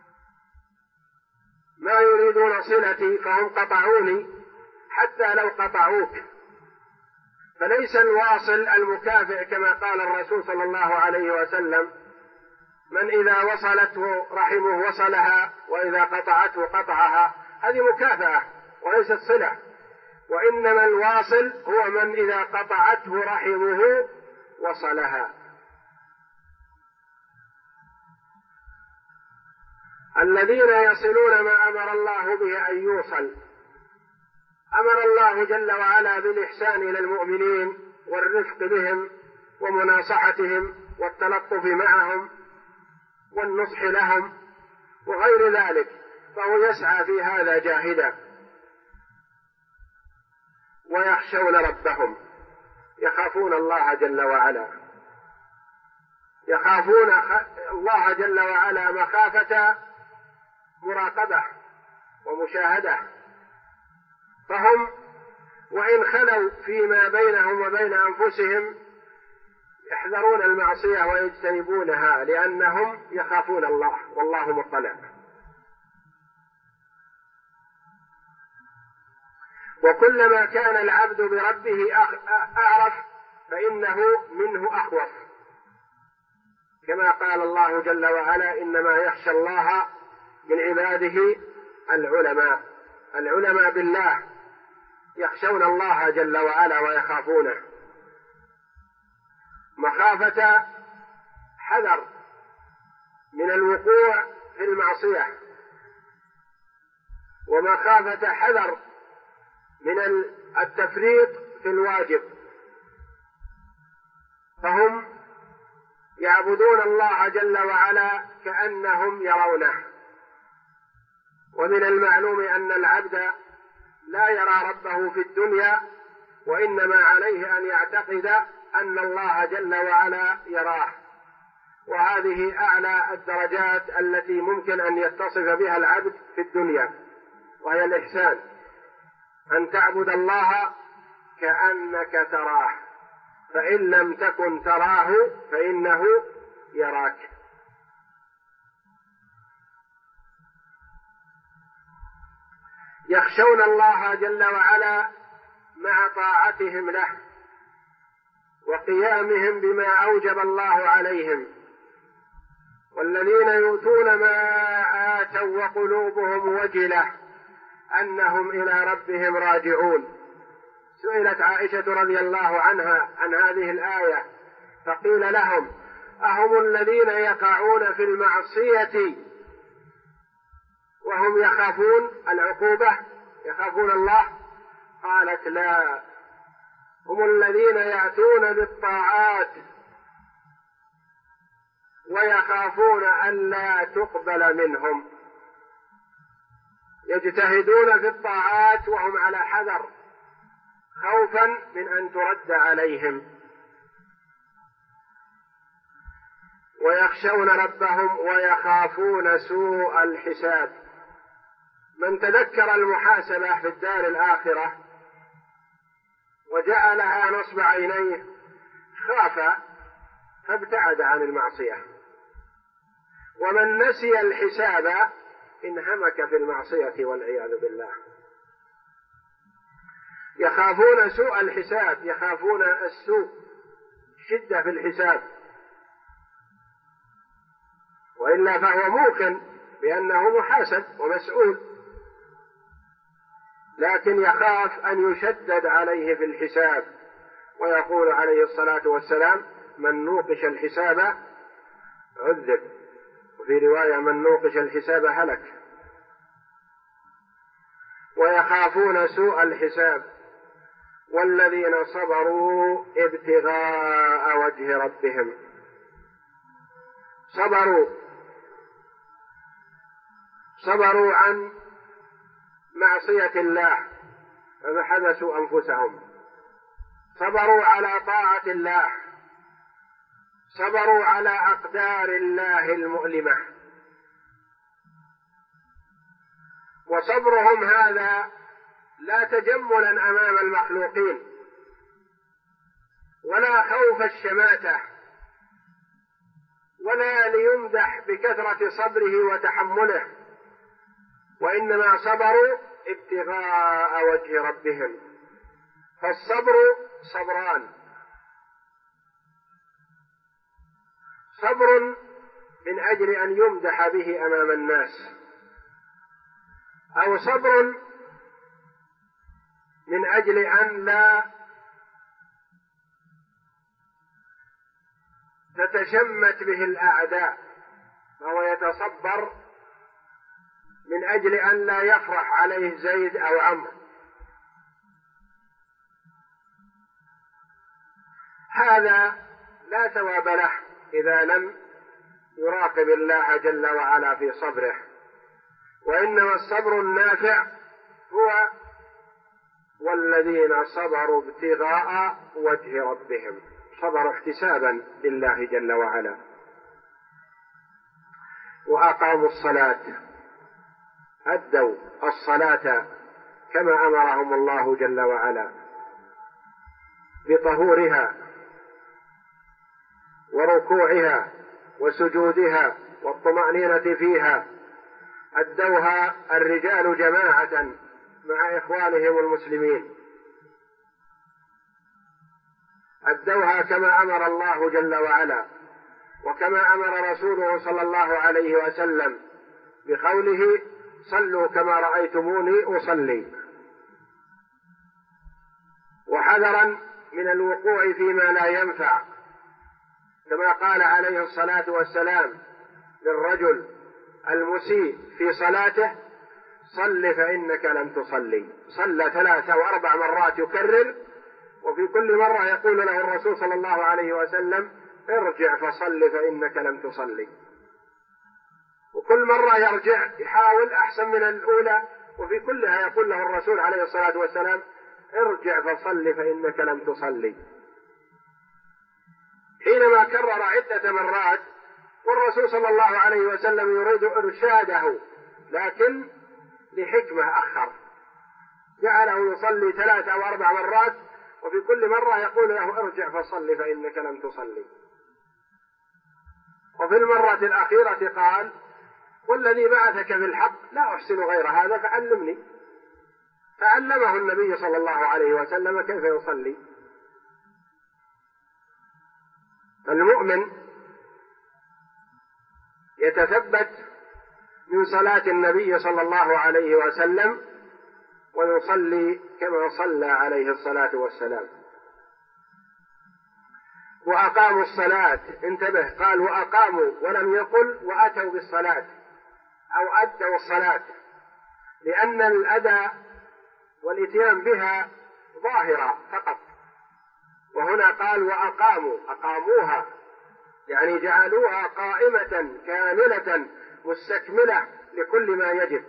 ما يريدون صلتي فهم قطعوني حتى لو قطعوك. فليس الواصل المكافئ كما قال الرسول صلى الله عليه وسلم: من إذا وصلته رحمه وصلها وإذا قطعته قطعها. هذه مكافأة وليست صلة، وإنما الواصل هو من إذا قطعته رحمه وصلها. الذين يصلون ما أمر الله به أن يوصل. أمر الله جل وعلا بالإحسان إلى المؤمنين والرفق بهم ومناصحتهم والتلطف معهم والنصح لهم وغير ذلك، فهو يسعى في هذا جاهدا. ويخشون ربهم، يخافون الله جل وعلا، يخافون الله جل وعلا مخافة مراقبة ومشاهدة، فهم وإن خلوا فيما بينهم وبين أنفسهم يحذرون المعصية ويجتنبونها لأنهم يخافون الله والله مطلع. وكلما كان العبد بربه أعرف فإنه منه أخوف، كما قال الله جل وعلا: إنما يخشى الله من عباده العلماء. العلماء بالله يخشون الله جل وعلا ويخافونه مخافة حذر من الوقوع في المعصية، ومخافة حذر من التفريط في الواجب، فهم يعبدون الله جل وعلا كأنهم يرونه. ومن المعلوم أن العبد لا يرى ربه في الدنيا، وإنما عليه أن يعتقد أن الله جل وعلا يراه. وهذه أعلى الدرجات التي ممكن أن يتصف بها العبد في الدنيا، وهي الإحسان، أن تعبد الله كأنك تراه، فإن لم تكن تراه فإنه يراك. يخشون الله جل وعلا مع طاعتهم له وقيامهم بما أوجب الله عليهم. والذين يؤتون ما آتوا وقلوبهم وجلة أنهم إلى ربهم راجعون. سئلت عائشة رضي الله عنها عن هذه الآية فقيل لهم: أهم الذين يقعون في المعصية وهم يخافون العقوبة، يخافون الله؟ قالت: لا، هم الذين يأتون بالطاعات ويخافون ألا تقبل منهم، يجتهدون في الطاعات وهم على حذر خوفا من أن ترد عليهم، ويخشون ربهم ويخافون سوء الحساب. من تذكر المحاسبة في الدار الآخرة وجعلها نصب عينيه خاف فابتعد عن المعصية، ومن نسي الحساب انهمك في المعصية والعياذ بالله. يخافون سوء الحساب، يخافون السوء، شدة في الحساب، وإلا فهو موقن بأنه محاسب ومسؤول، لكن يخاف أن يشدد عليه في الحساب. ويقول عليه الصلاة والسلام: من نوقش الحساب عذب، وفي رواية: من نوقش الحساب هلك. ويخافون سوء الحساب. والذين صبروا ابتغاء وجه ربهم، صبروا عن معصية الله فحبسوا أنفسهم، صبروا على طاعة الله، صبروا على أقدار الله المؤلمة. وصبرهم هذا لا تجملا أمام المخلوقين ولا خوف الشماتة ولا ليمدح بكثرة صبره وتحمله، وإنما صبروا ابتغاء وجه ربهم. فالصبر صبران: صبر من أجل أن يمدح به أمام الناس، أو صبر من أجل أن لا تتشمت به الأعداء، فهو يتصبر من أجل أن لا يفرح عليه زيد أو عمرو. هذا لا ثواب له إذا لم يراقب الله جل وعلا في صبره، وإنما الصبر النافع هو والذين صبروا ابتغاء وجه ربهم، صبروا احتسابا لله جل وعلا، وأقاموا الصلاة، أدوا الصلاة كما أمرهم الله جل وعلا بطهورها وركوعها وسجودها والطمأنينة فيها. أدوها الرجال جماعة مع إخوانهم المسلمين، أدوها كما أمر الله جل وعلا، وكما أمر رسوله صلى الله عليه وسلم بقوله: صلوا كما رأيتموني أصلي. وحذرا من الوقوع فيما لا ينفع، كما قال عليه الصلاة والسلام للرجل المسيء في صلاته: صل فإنك لم تصلي. صلى 3 و4 مرات يكرر، وفي كل مرة يقول له الرسول صلى الله عليه وسلم: ارجع فصل فإنك لم تصلي. وكل مرة يرجع يحاول أحسن من الأولى، وفي كلها يقول له الرسول عليه الصلاة والسلام: ارجع فصل فإنك لم تصلي. حينما كرر عدة مرات والرسول صلى الله عليه وسلم يريد إرشاده، لكن لحكمة أخر، جعله يصلي 3 أو 4 مرات، وفي كل مرة يقول له: ارجع فصل فإنك لم تصلي. وفي المرة الأخيرة قال: والذي بعثك بالحق لا أحسن غير هذا فعلمني. فعلمه النبي صلى الله عليه وسلم كيف يصلي. المؤمن يتثبت من صلاة النبي صلى الله عليه وسلم ويصلي كما صلى عليه الصلاة والسلام. وأقاموا الصلاة، انتبه، قال وأقاموا ولم يقل وأتوا بالصلاة أو أدوا الصلاة، لأن الأداء والإتيان بها ظاهرة فقط، وهنا قال وأقاموا، أقاموها يعني جعلوها قائمة كاملة مستكملة لكل ما يجب.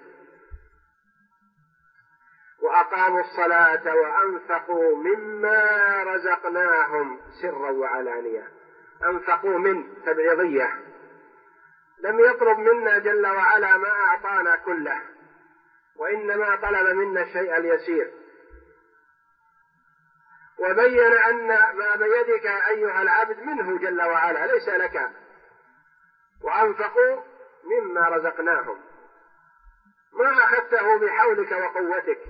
وأقاموا الصلاة وأنفقوا مما رزقناهم سرا وعلانية. أنفقوا من تبعيضية، لم يطلب منا جل وعلا ما أعطانا كله، وإنما طلب منا الشيء اليسير، وبين أن ما بيدك أيها العبد منه جل وعلا ليس لك. وأنفقوا مما رزقناهم، ما أخذته بحولك وقوتك.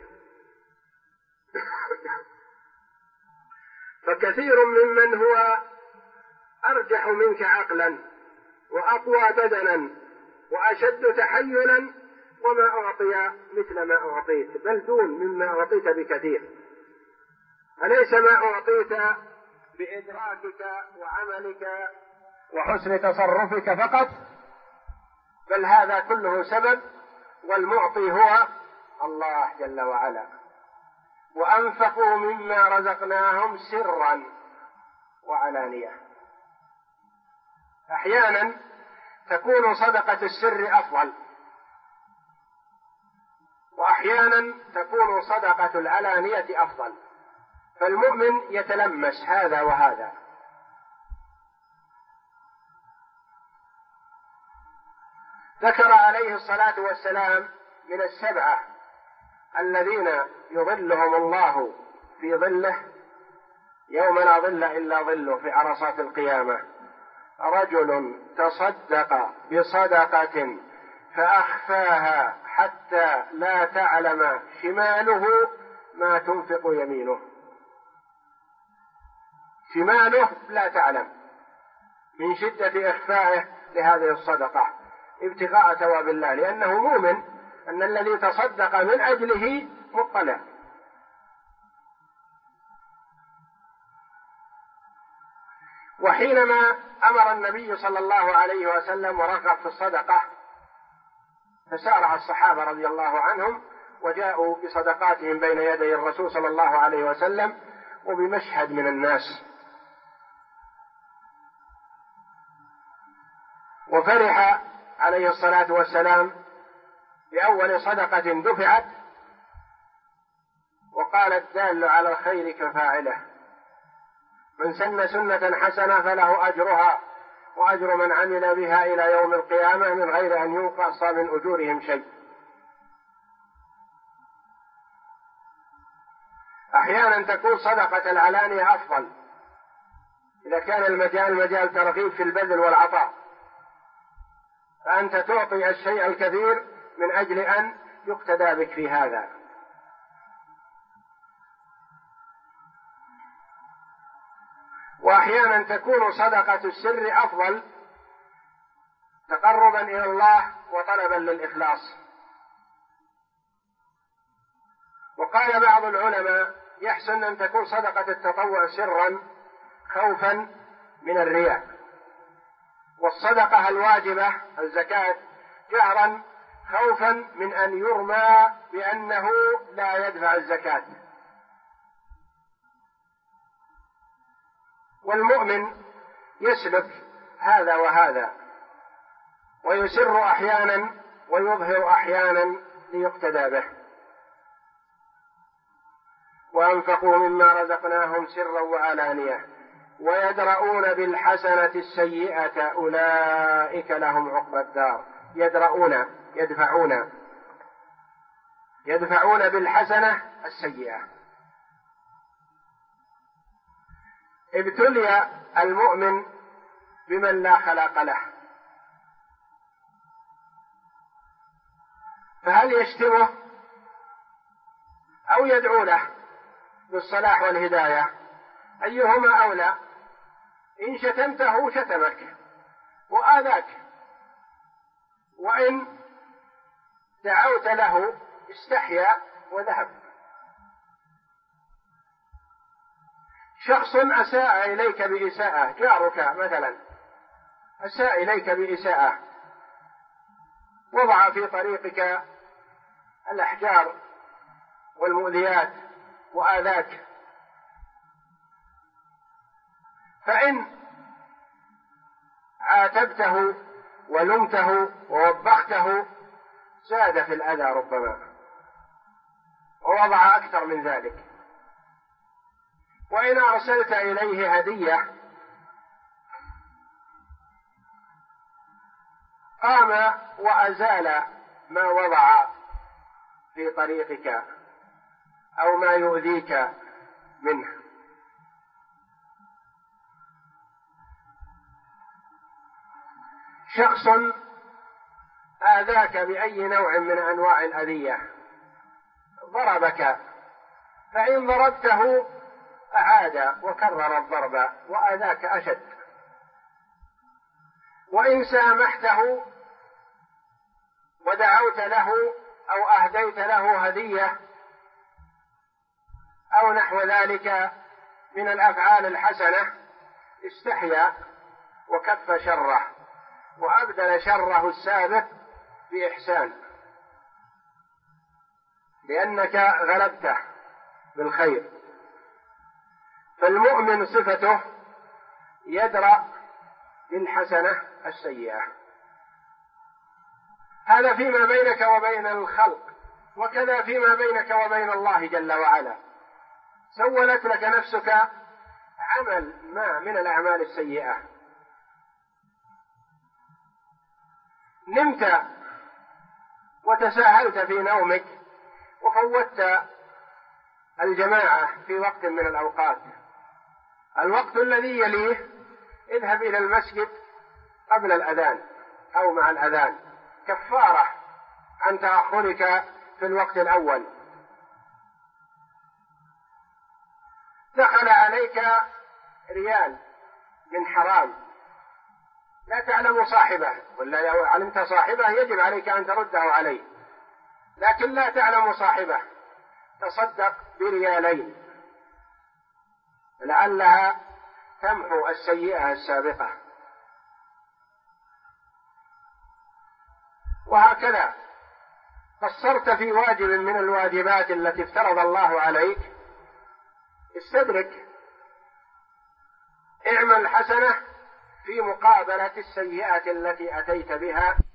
فكثير ممن هو أرجح منك عقلا وأقوى بدنا وأشد تحيلا وما أعطي مثل ما أعطيت، بل دون مما أعطيت بكثير. أليس ما أعطيت بإدراكك وعملك وحسن تصرفك فقط، بل هذا كله سبب، والمعطي هو الله جل وعلا. وأنفقوا مما رزقناهم سرا وعلانية. أحيانا تكون صدقة السر أفضل، وأحيانا تكون صدقة العلانية أفضل، فالمؤمن يتلمس هذا وهذا. ذكر عليه الصلاة والسلام من السبعة الذين يظلهم الله في ظله يوم لا ظل إلا ظله في عرصات القيامة: رجل تصدق بصدقة فأخفاها حتى لا تعلم شماله ما تنفق يمينه. شماله لا تعلم من شدة إخفائه لهذه الصدقة ابتغاء ثواب الله، لأنه مؤمن أن الذي تصدق من أجله مطلع. وحينما أمر النبي صلى الله عليه وسلم ورغب في الصدقة، فسارع الصحابة رضي الله عنهم وجاءوا بصدقاتهم بين يدي الرسول صلى الله عليه وسلم وبمشهد من الناس، وفرح عليه الصلاة والسلام بأول صدقة دفعت، وقال: الدال على الخير كفاعله، من سن سنة حسنة فله أجرها وأجر من عمل بها إلى يوم القيامة من غير أن ينقص من أجورهم شيء. أحيانا تكون صدقة العلانية أفضل إذا كان المجال مجال ترغيب في البذل والعطاء، فأنت تعطي الشيء الكثير من أجل أن يقتدى بك في هذا. وأحيانا تكون صدقة السر أفضل تقربا إلى الله وطلبا للإخلاص. وقال بعض العلماء: يحسن أن تكون صدقة التطوع سرا خوفا من الرياء، والصدقة الواجبة الزكاة جهرا خوفا من أن يرمى بأنه لا يدفع الزكاة. والمؤمن يسلك هذا وهذا، ويسر أحيانا ويظهر أحيانا ليقتدى به. وأنفقوا مما رزقناهم سرا وعلانية ويدرؤون بالحسنة السيئة أولئك لهم عقبى الدار. يدفعون بالحسنة السيئة. ابتلي المؤمن بمن لا خلاق له، فهل يشتمه أو يدعو له بالصلاح والهداية؟ أيهما أولى؟ إن شتمته شتمك وآذاك، وإن دعوت له استحيا وذهب. شخص أساء إليك بإساءة، جارك مثلا أساء إليك بإساءة، وضع في طريقك الأحجار والمؤذيات وآذاك، فإن عاتبته ولمته ووبخته زاد في الأذى ربما ووضع أكثر من ذلك. وإن أرسلت إليه هدية قام وأزال ما وضع في طريقك أو ما يؤذيك منه. شخص آذاك بأي نوع من أنواع الأذية، ضربك، فإن ضربته أعاد وكرر الضرب وآذاك أشد، وإن سامحته ودعوت له أو أهديت له هدية أو نحو ذلك من الأفعال الحسنة استحيا وكف شره وأبدل شره السابق بإحسان، لأنك غلبته بالخير. فالمؤمن صفته يدرأ بالحسنة السيئة. هذا فيما بينك وبين الخلق، وكذا فيما بينك وبين الله جل وعلا. سولت لك نفسك عمل ما من الأعمال السيئة، نمت وتساهلت في نومك وفوتت الجماعة في وقت من الأوقات، الوقت الذي يليه اذهب إلى المسجد قبل الأذان أو مع الأذان كفارة عن تأخرك في الوقت الأول. دخل عليك ريال من حرام لا تعلم صاحبه، ولا لو علمت صاحبه يجب عليك أن ترده عليه، لكن لا تعلم صاحبه، تصدق بريالين لعلها تمحو السيئة السابقة. وهكذا قصرت في واجب من الواجبات التي افترض الله عليك، استدرك، اعمل حسنة في مقابلة السيئة التي أتيت بها